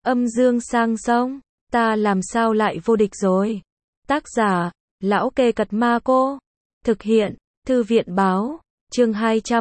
Âm dương sang sông, ta làm sao lại vô địch rồi. Tác giả, Lão Kê Cật Ma Cô. Thực hiện, Thư viện báo. Chương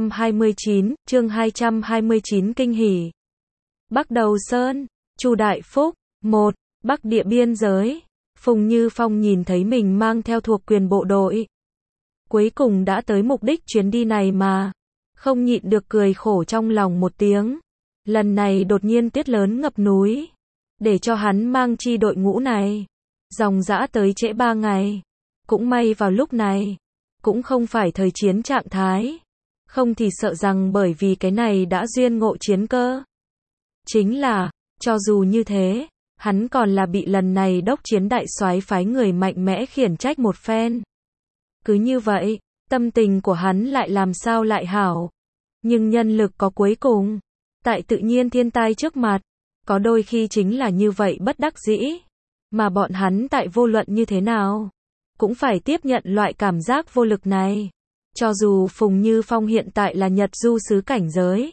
229 kinh hỉ. Bắc Đầu Sơn, Chu Đại Phúc. 1. Bắc địa biên giới. Phùng Như Phong nhìn thấy mình mang theo thuộc quyền bộ đội. Cuối cùng đã tới mục đích chuyến đi này mà. Không nhịn được cười khổ trong lòng một tiếng. Lần này đột nhiên tuyết lớn ngập núi. Để cho hắn mang chi đội ngũ này. Dòng dã tới trễ 3 ngày. Cũng may vào lúc này. Cũng không phải thời chiến trạng thái. Không thì sợ rằng bởi vì cái này đã duyên ngộ chiến cơ. Chính là, cho dù như thế, hắn còn là bị lần này đốc chiến đại soái phái người mạnh mẽ khiển trách một phen. Cứ như vậy, tâm tình của hắn lại làm sao lại hảo. Nhưng nhân lực có cuối cùng. Tại tự nhiên thiên tai trước mặt, có đôi khi chính là như vậy bất đắc dĩ. Mà bọn hắn tại vô luận như thế nào, cũng phải tiếp nhận loại cảm giác vô lực này. Cho dù Phùng Như Phong hiện tại là Nhật du sứ cảnh giới.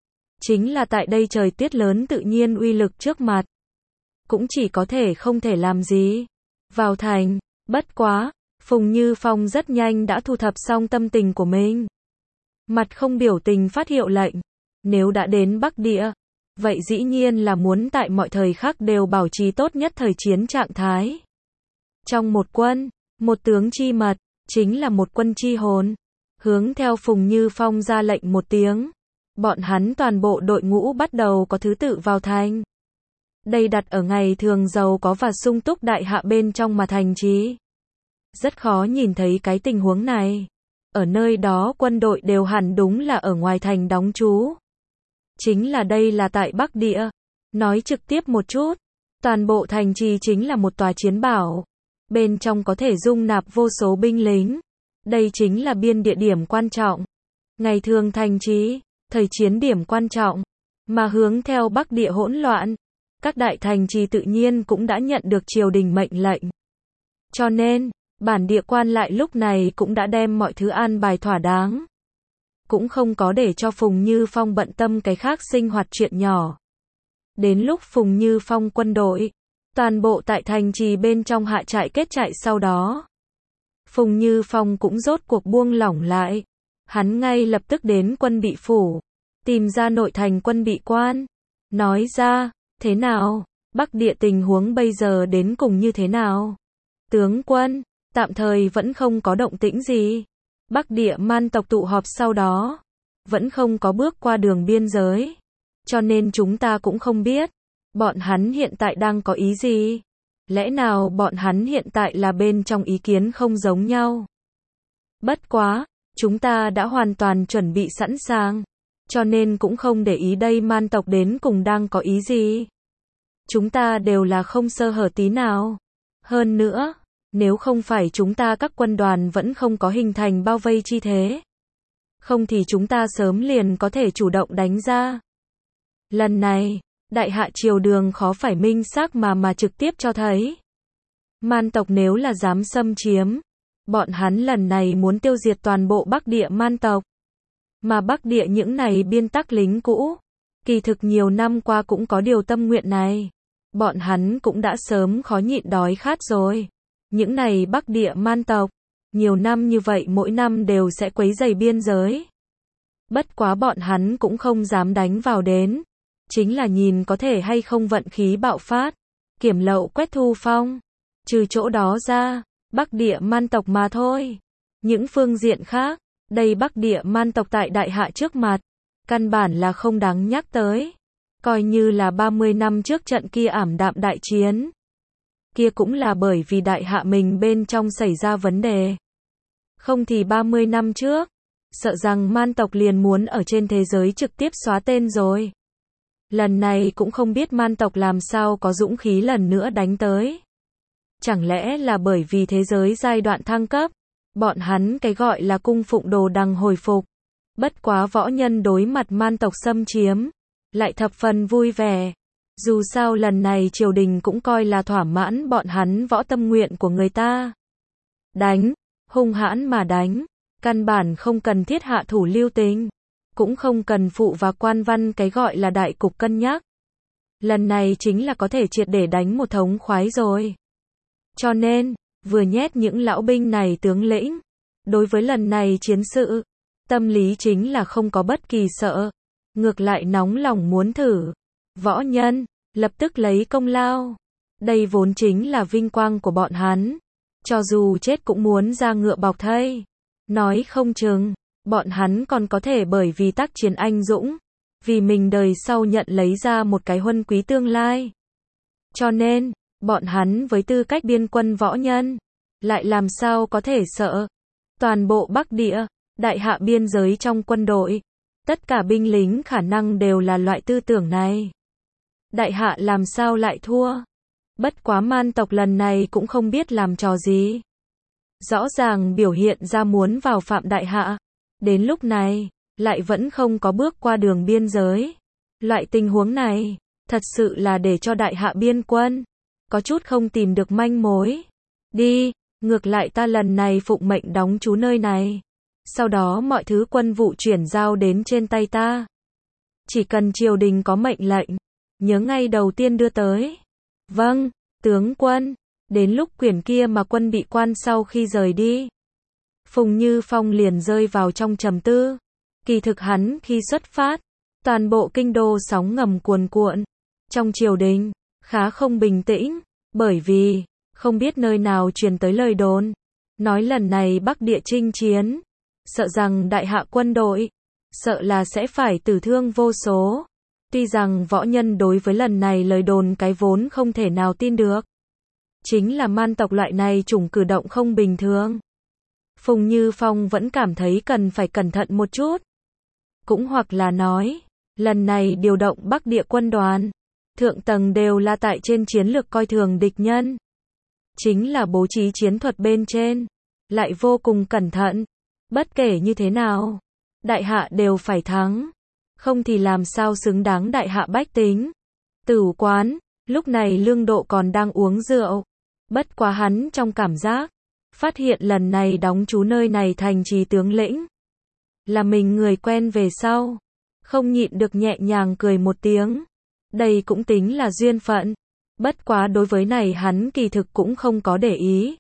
Chính là tại đây trời tuyết lớn tự nhiên uy lực trước mặt. Cũng chỉ có thể không thể làm gì. Vào thành, bất quá, Phùng Như Phong rất nhanh đã thu thập xong tâm tình của mình. Mặt không biểu tình phát hiệu lệnh. Nếu đã đến Bắc Địa, vậy dĩ nhiên là muốn tại mọi thời khắc đều bảo trì tốt nhất thời chiến trạng thái. Trong một quân, một tướng chi mật, chính là một quân chi hồn. Hướng theo Phùng Như Phong ra lệnh một tiếng. Bọn hắn toàn bộ đội ngũ bắt đầu có thứ tự vào thành. Đây đặt ở ngày thường giàu có và sung túc đại hạ bên trong mà thành trì. Rất khó nhìn thấy cái tình huống này. Ở nơi đó quân đội đều hẳn đúng là ở ngoài thành đóng trú. Chính là đây là tại Bắc Địa. Nói trực tiếp một chút, toàn bộ thành trì chính là một tòa chiến bảo. Bên trong có thể dung nạp vô số binh lính. Đây chính là biên địa điểm quan trọng. Ngày thường thành trì, thời chiến điểm quan trọng. Mà hướng theo Bắc Địa hỗn loạn, các đại thành trì tự nhiên cũng đã nhận được triều đình mệnh lệnh. Cho nên, bản địa quan lại lúc này cũng đã đem mọi thứ an bài thỏa đáng. Cũng không có để cho Phùng Như Phong bận tâm cái khác sinh hoạt chuyện nhỏ. Đến lúc Phùng Như Phong quân đội, toàn bộ tại thành trì bên trong hạ trại kết trại sau đó. Phùng Như Phong cũng rốt cuộc buông lỏng lại. Hắn ngay lập tức đến quân bị phủ, tìm ra nội thành quân bị quan. Nói ra, thế nào, Bắc Địa tình huống bây giờ đến cùng như thế nào? Tướng quân, tạm thời vẫn không có động tĩnh gì. Bắc Địa man tộc tụ họp sau đó, vẫn không có bước qua đường biên giới. Cho nên chúng ta cũng không biết, bọn hắn hiện tại đang có ý gì. Lẽ nào bọn hắn hiện tại là bên trong ý kiến không giống nhau? Bất quá, chúng ta đã hoàn toàn chuẩn bị sẵn sàng. Cho nên cũng không để ý đây man tộc đến cùng đang có ý gì. Chúng ta đều là không sơ hở tí nào. Hơn nữa, nếu không phải chúng ta các quân đoàn vẫn không có hình thành bao vây chi thế. Không thì chúng ta sớm liền có thể chủ động đánh ra. Lần này, đại hạ triều đường khó phải minh xác mà trực tiếp cho thấy. Man tộc nếu là dám xâm chiếm, bọn hắn lần này muốn tiêu diệt toàn bộ Bắc Địa man tộc. Mà Bắc Địa những này biên tắc lính cũ, kỳ thực nhiều năm qua cũng có điều tâm nguyện này. Bọn hắn cũng đã sớm khó nhịn đói khát rồi. Những này Bắc Địa man tộc, nhiều năm như vậy mỗi năm đều sẽ quấy rầy biên giới. Bất quá bọn hắn cũng không dám đánh vào đến. Chính là nhìn có thể hay không vận khí bạo phát, kiểm lậu quét thu phong. Trừ chỗ đó ra, Bắc Địa man tộc mà thôi. Những phương diện khác, đây Bắc Địa man tộc tại đại hạ trước mặt, căn bản là không đáng nhắc tới. Coi như là 30 năm trước trận kia ảm đạm đại chiến. Kia cũng là bởi vì đại hạ mình bên trong xảy ra vấn đề. Không thì 30 năm trước, sợ rằng man tộc liền muốn ở trên thế giới trực tiếp xóa tên rồi. Lần này cũng không biết man tộc làm sao có dũng khí lần nữa đánh tới. Chẳng lẽ là bởi vì thế giới giai đoạn thăng cấp, bọn hắn cái gọi là cung phụng đồ đằng hồi phục. Bất quá võ nhân đối mặt man tộc xâm chiếm, lại thập phần vui vẻ. Dù sao lần này triều đình cũng coi là thỏa mãn bọn hắn võ tâm nguyện của người ta. Đánh, hung hãn mà đánh, căn bản không cần thiết hạ thủ lưu tình. Cũng không cần phụ và quan văn cái gọi là đại cục cân nhắc. lần này chính là có thể triệt để đánh một thống khoái rồi. Cho nên, vừa nhét những lão binh này tướng lĩnh, đối với lần này chiến sự, tâm lý chính là không có bất kỳ sợ, ngược lại nóng lòng muốn thử. Võ nhân, lập tức lấy công lao. Đây vốn chính là vinh quang của bọn hắn. Cho dù chết cũng muốn ra ngựa bọc thây. Nói không chừng, bọn hắn còn có thể bởi vì tác chiến anh dũng, vì mình đời sau nhận lấy ra một cái huân quý tương lai. Cho nên, bọn hắn với tư cách biên quân võ nhân, lại làm sao có thể sợ. Toàn bộ Bắc Địa, đại hạ biên giới trong quân đội, tất cả binh lính khả năng đều là loại tư tưởng này. Đại hạ làm sao lại thua? Bất quá Man tộc lần này cũng không biết làm trò gì. Rõ ràng biểu hiện ra muốn vào phạm đại hạ. Đến lúc này, lại vẫn không có bước qua đường biên giới. Loại tình huống này, thật sự là để cho đại hạ biên quân có chút không tìm được manh mối. Đi, ngược lại ta lần này phụng mệnh đóng trú nơi này. Sau đó mọi thứ quân vụ chuyển giao đến trên tay ta. Chỉ cần triều đình có mệnh lệnh, nhớ ngay đầu tiên đưa tới. Vâng, tướng quân. Đến lúc quyển kia mà quân bị quan sau khi rời đi, Phùng Như Phong liền rơi vào trong trầm tư. Kỳ thực hắn khi xuất phát, toàn bộ kinh đô sóng ngầm cuồn cuộn. Trong triều đình, khá không bình tĩnh, bởi vì, không biết nơi nào truyền tới lời đồn. Nói lần này Bắc Địa chinh chiến, sợ rằng đại hạ quân đội, sợ là sẽ phải tử thương vô số. Tuy rằng võ nhân đối với lần này lời đồn cái vốn không thể nào tin được. Chính là Man tộc loại này chủng cử động không bình thường. Phùng Như Phong vẫn cảm thấy cần phải cẩn thận một chút. Cũng hoặc là nói, lần này điều động Bắc Địa quân đoàn, thượng tầng đều là tại trên chiến lược coi thường địch nhân. Chính là bố trí chiến thuật bên trên, lại vô cùng cẩn thận. Bất kể như thế nào, đại hạ đều phải thắng. Không thì làm sao xứng đáng đại hạ bách tính. Tửu quán, lúc này Lương Độ còn đang uống rượu. Bất quá hắn trong cảm giác, phát hiện lần này đóng trú nơi này thành trì tướng lĩnh. Là mình người quen về sau. Không nhịn được nhẹ nhàng cười một tiếng. Đây cũng tính là duyên phận. Bất quá đối với này hắn kỳ thực cũng không có để ý.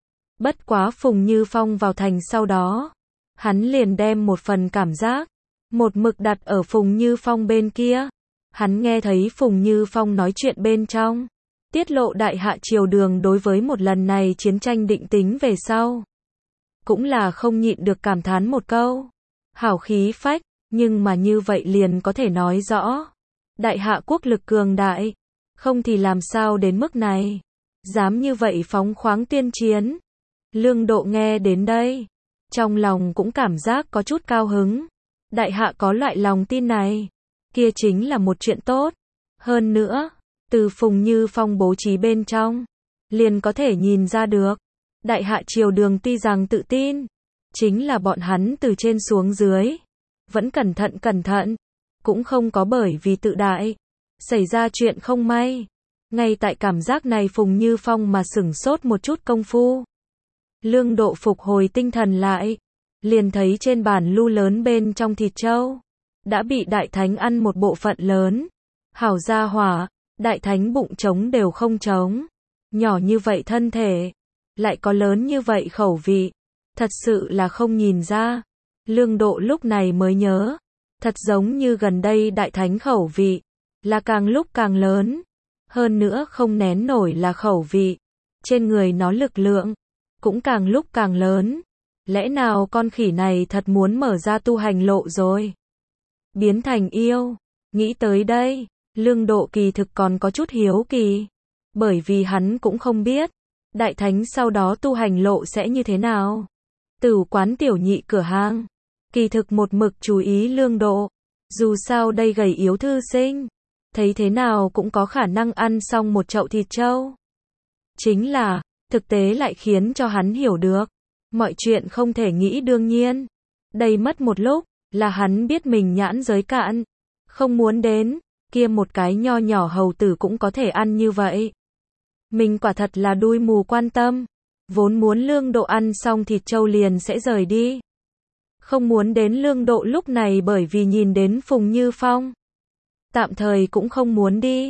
Bất quá Phùng Như Phong vào thành sau đó, hắn liền đem một phần cảm giác, một mực đặt ở Phùng Như Phong bên kia. Hắn nghe thấy Phùng Như Phong nói chuyện bên trong, tiết lộ đại hạ triều đường đối với một lần này chiến tranh định tính về sau. Cũng là không nhịn được cảm thán một câu. Hảo khí phách, nhưng mà như vậy liền có thể nói rõ. Đại hạ quốc lực cường đại, không thì làm sao đến mức này. Dám như vậy phóng khoáng tuyên chiến. Lương Độ nghe đến đây, trong lòng cũng cảm giác có chút cao hứng. Đại hạ có loại lòng tin này, kia chính là một chuyện tốt. Hơn nữa, từ Phùng Như Phong bố trí bên trong, liền có thể nhìn ra được. Đại hạ triều đường tuy rằng tự tin, chính là bọn hắn từ trên xuống dưới, vẫn cẩn thận, cũng không có bởi vì tự đại, xảy ra chuyện không may. Ngay tại cảm giác này Phùng Như Phong mà sửng sốt một chút công phu. Lương Độ phục hồi tinh thần lại, liền thấy trên bàn lu lớn bên trong thịt trâu, đã bị đại thánh ăn một bộ phận lớn. Hảo gia hỏa, đại thánh bụng trống đều không trống. Nhỏ như vậy thân thể, lại có lớn như vậy khẩu vị. Thật sự là không nhìn ra. Lương Độ lúc này mới nhớ, thật giống như gần đây đại thánh khẩu vị, là càng lúc càng lớn. Hơn nữa không nén nổi là khẩu vị. Trên người nó lực lượng, cũng càng lúc càng lớn. Lẽ nào con khỉ này thật muốn mở ra tu hành lộ rồi? Biến thành yêu. Nghĩ tới đây, Lương Độ kỳ thực còn có chút hiếu kỳ. Bởi vì hắn cũng không biết, đại thánh sau đó tu hành lộ sẽ như thế nào. Tửu quán tiểu nhị cửa hàng, kỳ thực một mực chú ý Lương Độ. Dù sao đây gầy yếu thư sinh, thấy thế nào cũng có khả năng ăn xong một chậu thịt trâu. Chính là, thực tế lại khiến cho hắn hiểu được. Mọi chuyện không thể nghĩ đương nhiên. Đây mất một lúc, là hắn biết mình nhãn giới cạn. Không muốn đến, kia một cái nho nhỏ hầu tử cũng có thể ăn như vậy. Mình quả thật là đuôi mù quan tâm. Vốn muốn Lương Độ ăn xong thịt trâu liền sẽ rời đi. Không muốn đến Lương Độ lúc này bởi vì nhìn đến Phùng Như Phong. Tạm thời cũng không muốn đi.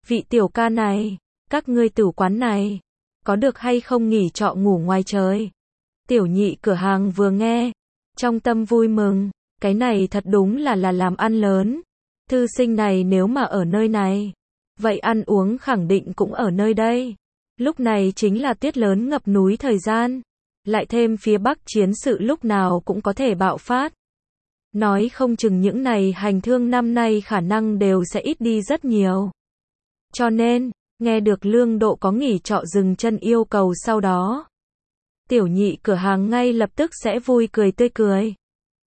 Vị tiểu ca này, các ngươi tử quán này, có được hay không nghỉ trọ ngủ ngoài trời? Tiểu nhị cửa hàng vừa nghe, trong tâm vui mừng, cái này thật đúng là làm ăn lớn. Thư sinh này nếu mà ở nơi này, vậy ăn uống khẳng định cũng ở nơi đây. Lúc này chính là tuyết lớn ngập núi thời gian, lại thêm phía Bắc chiến sự lúc nào cũng có thể bạo phát. Nói không chừng những này hành thương năm nay khả năng đều sẽ ít đi rất nhiều. Cho nên, nghe được Lương Độ có nghỉ trọ dừng chân yêu cầu sau đó, tiểu nhị cửa hàng ngay lập tức sẽ vui cười tươi cười.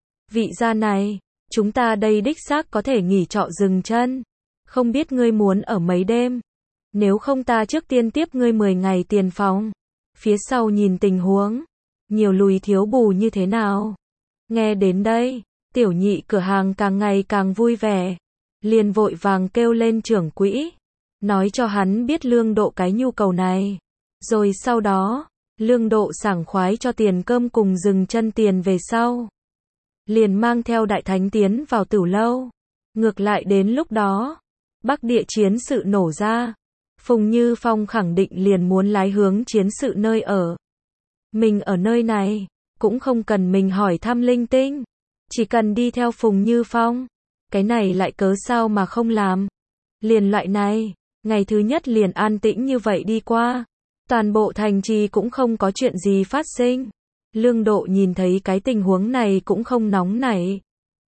Vị gia này, chúng ta đây đích xác có thể nghỉ trọ dừng chân, không biết ngươi muốn ở mấy đêm, nếu không ta trước tiên tiếp ngươi 10 ngày tiền phòng, phía sau nhìn tình huống, nhiều lùi thiếu bù như thế nào. Nghe đến đây, tiểu nhị cửa hàng càng ngày càng vui vẻ, liền vội vàng kêu lên trưởng quỹ, nói cho hắn biết Lương Độ cái nhu cầu này. Rồi sau đó, Lương Độ sảng khoái cho tiền cơm cùng dừng chân tiền về sau, liền mang theo đại thánh tiến vào Tửu lâu. Ngược lại đến lúc đó, Bắc địa chiến sự nổ ra, Phùng Như Phong khẳng định liền muốn lái hướng chiến sự nơi ở. Mình ở nơi này, cũng không cần mình hỏi thăm linh tinh, chỉ cần đi theo Phùng Như Phong. Cái này lại cớ sao mà không làm. Liền loại này, ngày thứ nhất liền an tĩnh như vậy đi qua. Toàn bộ thành trì cũng không có chuyện gì phát sinh. Lương Độ nhìn thấy cái tình huống này cũng không nóng nảy.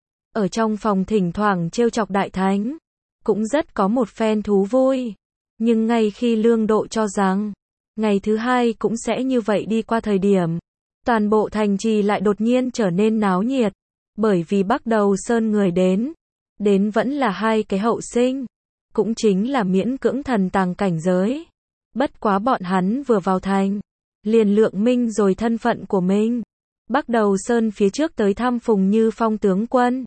Ở trong phòng thỉnh thoảng trêu chọc đại thánh, cũng rất có một phen thú vui. Nhưng ngay khi Lương Độ cho rằng, ngày thứ hai cũng sẽ như vậy đi qua thời điểm, toàn bộ thành trì lại đột nhiên trở nên náo nhiệt. Bởi vì Bắc Đầu Sơn người đến vẫn là hai cái hậu sinh, cũng chính là miễn cưỡng thần tàng cảnh giới. Bất quá bọn hắn vừa vào thành, liền lượng minh rồi thân phận của mình. Bắc Đầu Sơn phía trước tới thăm Phùng Như Phong tướng quân.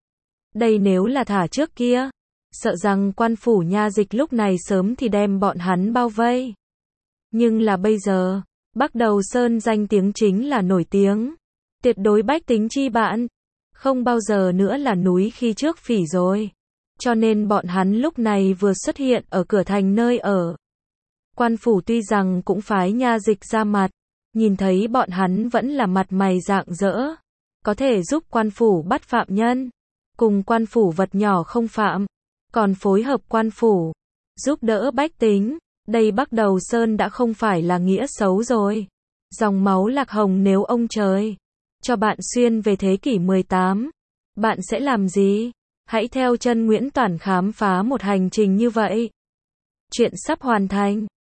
Đây nếu là thả trước kia, sợ rằng quan phủ nha dịch lúc này sớm thì đem bọn hắn bao vây. Nhưng là bây giờ, Bắc Đầu Sơn danh tiếng chính là nổi tiếng, tuyệt đối bách tính chi bạn, không bao giờ nữa là núi khi trước phỉ rồi. Cho nên bọn hắn lúc này vừa xuất hiện ở cửa thành nơi ở. Quan phủ tuy rằng cũng phái nha dịch ra mặt, nhìn thấy bọn hắn vẫn là mặt mày rạng rỡ, có thể giúp quan phủ bắt phạm nhân, cùng quan phủ vật nhỏ không phạm, còn phối hợp quan phủ, giúp đỡ bách tính. Đây Bắc Đầu Sơn đã không phải là nghĩa xấu rồi. Dòng máu Lạc Hồng nếu ông trời cho bạn xuyên về thế kỷ 18, bạn sẽ làm gì? Hãy theo chân Nguyễn Toản khám phá một hành trình như vậy. Chuyện sắp hoàn thành.